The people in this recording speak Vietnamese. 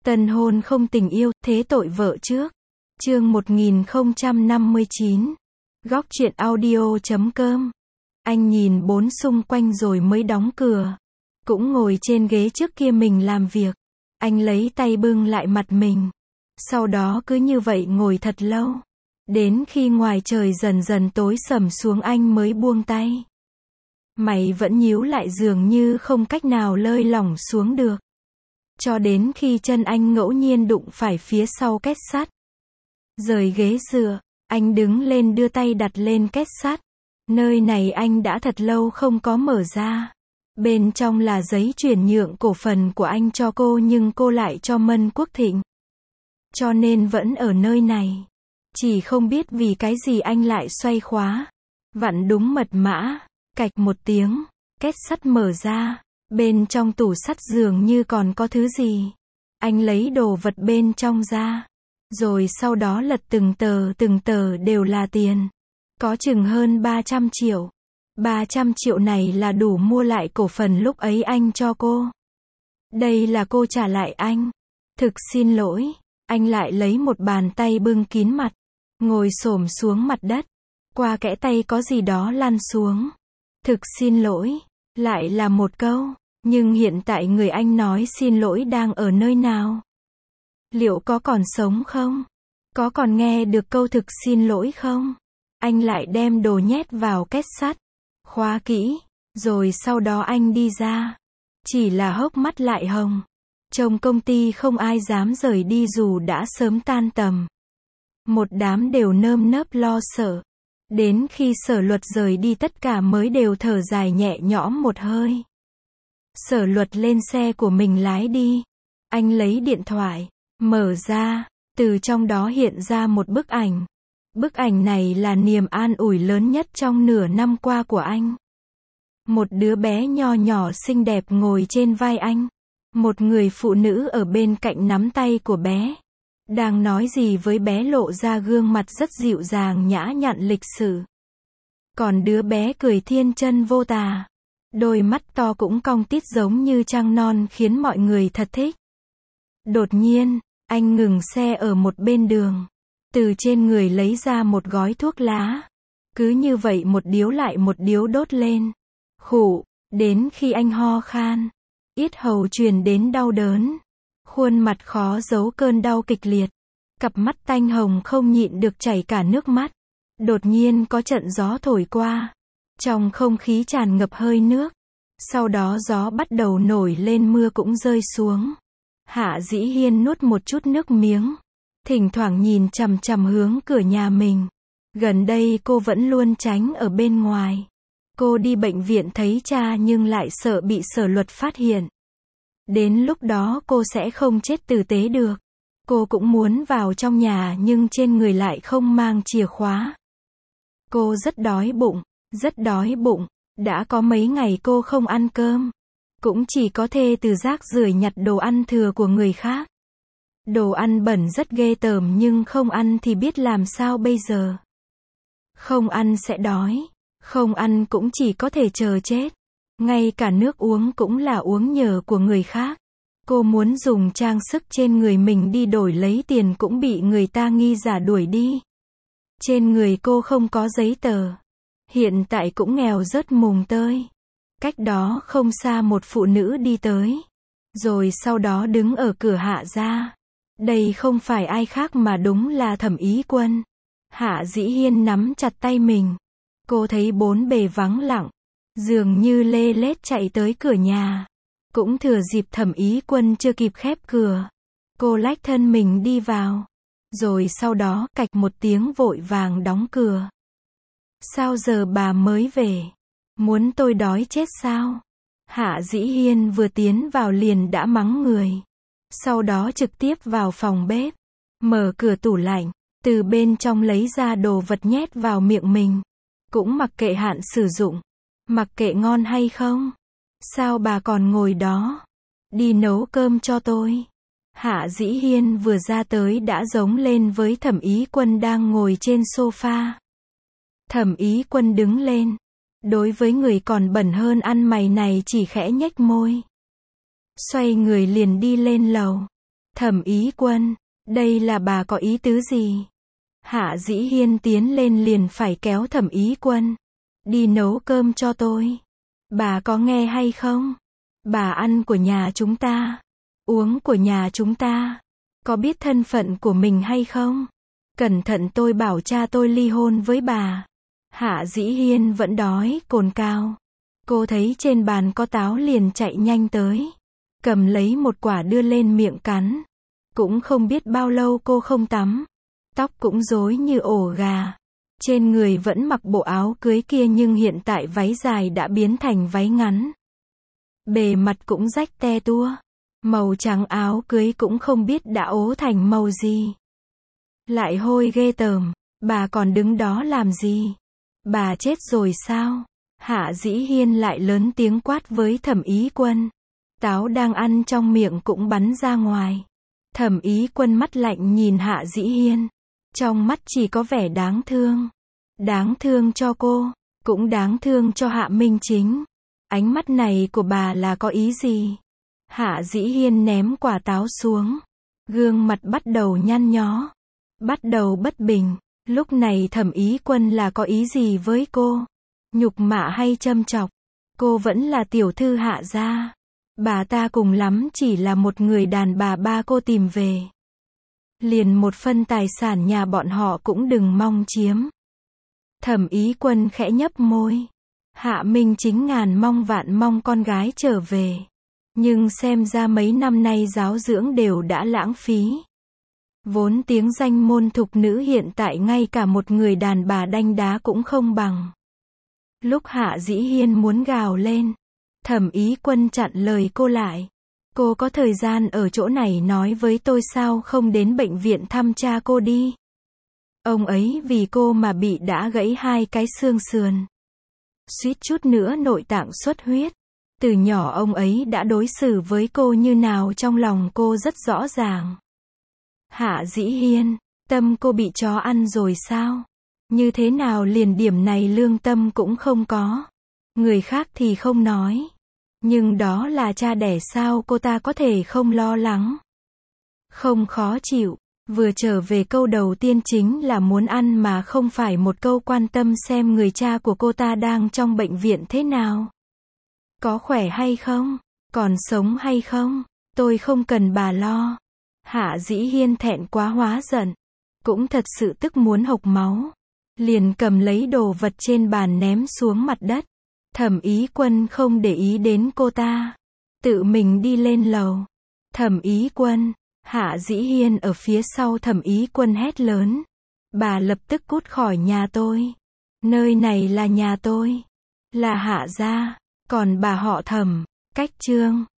Tân hôn không tình yêu, thế tội vợ trước. Chương 1059. Góc truyện audio.com. Anh nhìn bốn xung quanh rồi mới đóng cửa. Cũng ngồi trên ghế trước kia mình làm việc. Anh lấy tay bưng lại mặt mình. Sau đó cứ như vậy ngồi thật lâu. Đến khi ngoài trời dần dần tối sầm xuống anh mới buông tay. Mày vẫn nhíu lại dường như không cách nào lơi lỏng xuống được. Cho đến khi chân anh ngẫu nhiên đụng phải phía sau két sắt. Rời ghế dựa, anh đứng lên đưa tay đặt lên két sắt. Nơi này anh đã thật lâu không có mở ra. Bên trong là giấy chuyển nhượng cổ phần của anh cho cô nhưng cô lại cho Mân Quốc Thịnh. Cho nên vẫn ở nơi này. Chỉ không biết vì cái gì anh lại xoay khóa. Vặn đúng mật mã, cạch một tiếng, két sắt mở ra. Bên trong tủ sắt dường như còn có thứ gì. Anh lấy đồ vật bên trong ra. Rồi sau đó lật từng tờ đều là tiền. Có chừng hơn 300 triệu. 300 triệu này là đủ mua lại cổ phần lúc ấy anh cho cô. Đây là cô trả lại anh. Thực xin lỗi. Anh lại lấy một bàn tay bưng kín mặt. Ngồi xổm xuống mặt đất. Qua kẽ tay có gì đó lăn xuống. Thực xin lỗi. Lại là một câu. Nhưng hiện tại người anh nói xin lỗi đang ở nơi nào? Liệu có còn sống không? Có còn nghe được câu thực xin lỗi không? Anh lại đem đồ nhét vào két sắt. Khóa kỹ. Rồi sau đó anh đi ra. Chỉ là hốc mắt lại hồng. Trong công ty không ai dám rời đi dù đã sớm tan tầm. Một đám đều nơm nớp lo sợ. Đến khi Sở Luật rời đi tất cả mới đều thở dài nhẹ nhõm một hơi. Sở Luật lên xe của mình lái đi. Anh lấy điện thoại, mở ra, từ trong đó hiện ra một bức ảnh. Bức ảnh này là niềm an ủi lớn nhất trong nửa năm qua của anh. Một đứa bé nho nhỏ xinh đẹp ngồi trên vai anh. Một người phụ nữ ở bên cạnh nắm tay của bé. Đang nói gì với bé lộ ra gương mặt rất dịu dàng nhã nhặn lịch sự. Còn đứa bé cười thiên chân vô tà. Đôi mắt to cũng cong tít giống như trăng non khiến mọi người thật thích. Đột nhiên, anh ngừng xe ở một bên đường. Từ trên người lấy ra một gói thuốc lá. Cứ như vậy một điếu lại một điếu đốt lên. Khụ, đến khi anh ho khan. Yết hầu truyền đến đau đớn. Khuôn mặt khó giấu cơn đau kịch liệt. Cặp mắt tanh hồng không nhịn được chảy cả nước mắt. Đột nhiên có trận gió thổi qua. Trong không khí tràn ngập hơi nước. Sau đó gió bắt đầu nổi lên mưa cũng rơi xuống. Hạ Dĩ Hiên nuốt một chút nước miếng. Thỉnh thoảng nhìn chằm chằm hướng cửa nhà mình. Gần đây cô vẫn luôn tránh ở bên ngoài. Cô đi bệnh viện thấy cha nhưng lại sợ bị Sở Luật phát hiện. Đến lúc đó cô sẽ không chết tử tế được. Cô cũng muốn vào trong nhà nhưng trên người lại không mang chìa khóa. Cô rất đói bụng, rất đói bụng. Đã có mấy ngày cô không ăn cơm. Cũng chỉ có thể từ rác rưởi nhặt đồ ăn thừa của người khác. Đồ ăn bẩn rất ghê tởm nhưng không ăn thì biết làm sao bây giờ. Không ăn sẽ đói. Không ăn cũng chỉ có thể chờ chết. Ngay cả nước uống cũng là uống nhờ của người khác. Cô muốn dùng trang sức trên người mình đi đổi lấy tiền cũng bị người ta nghi giả đuổi đi. Trên người cô không có giấy tờ. Hiện tại cũng nghèo rớt mùng tơi. Cách đó không xa một phụ nữ đi tới. Rồi sau đó đứng ở cửa Hạ gia. Đây không phải ai khác mà đúng là Thẩm Ý Quân. Hạ Dĩ Hiên nắm chặt tay mình. Cô thấy bốn bề vắng lặng. Dường như lê lết chạy tới cửa nhà. Cũng thừa dịp Thẩm Ý Quân chưa kịp khép cửa. Cô lách thân mình đi vào. Rồi sau đó cạch một tiếng vội vàng đóng cửa. Sao giờ bà mới về? Muốn tôi đói chết sao? Hạ Dĩ Hiên vừa tiến vào liền đã mắng người. Sau đó trực tiếp vào phòng bếp. Mở cửa tủ lạnh. Từ bên trong lấy ra đồ vật nhét vào miệng mình. Cũng mặc kệ hạn sử dụng. Mặc kệ ngon hay không. Sao bà còn ngồi đó? Đi nấu cơm cho tôi. Hạ Dĩ Hiên vừa ra tới đã giống lên với Thẩm Ý Quân đang ngồi trên sofa. Thẩm Ý Quân đứng lên. Đối với người còn bẩn hơn ăn mày này chỉ khẽ nhếch môi. Xoay người liền đi lên lầu. Thẩm Ý Quân, đây là bà có ý tứ gì? Hạ Dĩ Hiên tiến lên liền phải kéo Thẩm Ý Quân. Đi nấu cơm cho tôi. Bà có nghe hay không? Bà ăn của nhà chúng ta. Uống của nhà chúng ta. Có biết thân phận của mình hay không? Cẩn thận tôi bảo cha tôi ly hôn với bà. Hạ Dĩ Hiên vẫn đói cồn cào. Cô thấy trên bàn có táo liền chạy nhanh tới. Cầm lấy một quả đưa lên miệng cắn. Cũng không biết bao lâu cô không tắm. Tóc cũng rối như ổ gà. Trên người vẫn mặc bộ áo cưới kia nhưng hiện tại váy dài đã biến thành váy ngắn. Bề mặt cũng rách te tua. Màu trắng áo cưới cũng không biết đã ố thành màu gì. Lại hôi ghê tởm. Bà còn đứng đó làm gì? Bà chết rồi sao? Hạ Dĩ Hiên lại lớn tiếng quát với Thẩm Ý Quân. Táo đang ăn trong miệng cũng bắn ra ngoài. Thẩm Ý Quân mắt lạnh nhìn Hạ Dĩ Hiên. Trong mắt chỉ có vẻ đáng thương. Đáng thương cho cô, cũng đáng thương cho Hạ Minh Chính. Ánh mắt này của bà là có ý gì? Hạ Dĩ Hiên ném quả táo xuống. Gương mặt bắt đầu nhăn nhó. Bắt đầu bất bình. Lúc này Thẩm Ý Quân là có ý gì với cô? Nhục mạ hay châm chọc? Cô vẫn là tiểu thư Hạ gia. Bà ta cùng lắm chỉ là một người đàn bà ba cô tìm về. Liền một phân tài sản nhà bọn họ cũng đừng mong chiếm. Thẩm Ý Quân khẽ nhấp môi. Hạ Minh Chính ngàn mong vạn mong con gái trở về. Nhưng xem ra mấy năm nay giáo dưỡng đều đã lãng phí. Vốn tiếng danh môn thục nữ hiện tại ngay cả một người đàn bà đanh đá cũng không bằng. Lúc Hạ Dĩ Hiên muốn gào lên, Thẩm Ý Quân chặn lời cô lại. Cô có thời gian ở chỗ này nói với tôi sao không đến bệnh viện thăm cha cô đi. Ông ấy vì cô mà bị đã gãy 2 cái xương sườn. Suýt chút nữa nội tạng xuất huyết. Từ nhỏ ông ấy đã đối xử với cô như nào trong lòng cô rất rõ ràng. Hạ Dĩ Hiên, tâm cô bị chó ăn rồi sao? Như thế nào liền điểm này lương tâm cũng không có. Người khác thì không nói. Nhưng đó là cha đẻ sao cô ta có thể không lo lắng. Không khó chịu. Vừa trở về câu đầu tiên chính là muốn ăn mà không phải một câu quan tâm xem người cha của cô ta đang trong bệnh viện thế nào. Có khỏe hay không? Còn sống hay không? Tôi không cần bà lo. Hạ Dĩ Hiên thẹn quá hóa giận. Cũng thật sự tức muốn hộc máu. Liền cầm lấy đồ vật trên bàn ném xuống mặt đất. Thẩm Ý Quân không để ý đến cô ta. Tự mình đi lên lầu. Thẩm Ý Quân. Hạ Dĩ Hiên ở phía sau Thẩm Ý Quân hét lớn. Bà lập tức cút khỏi nhà tôi. Nơi này là nhà tôi. Là Hạ gia. Còn bà họ Thẩm. Cách chương.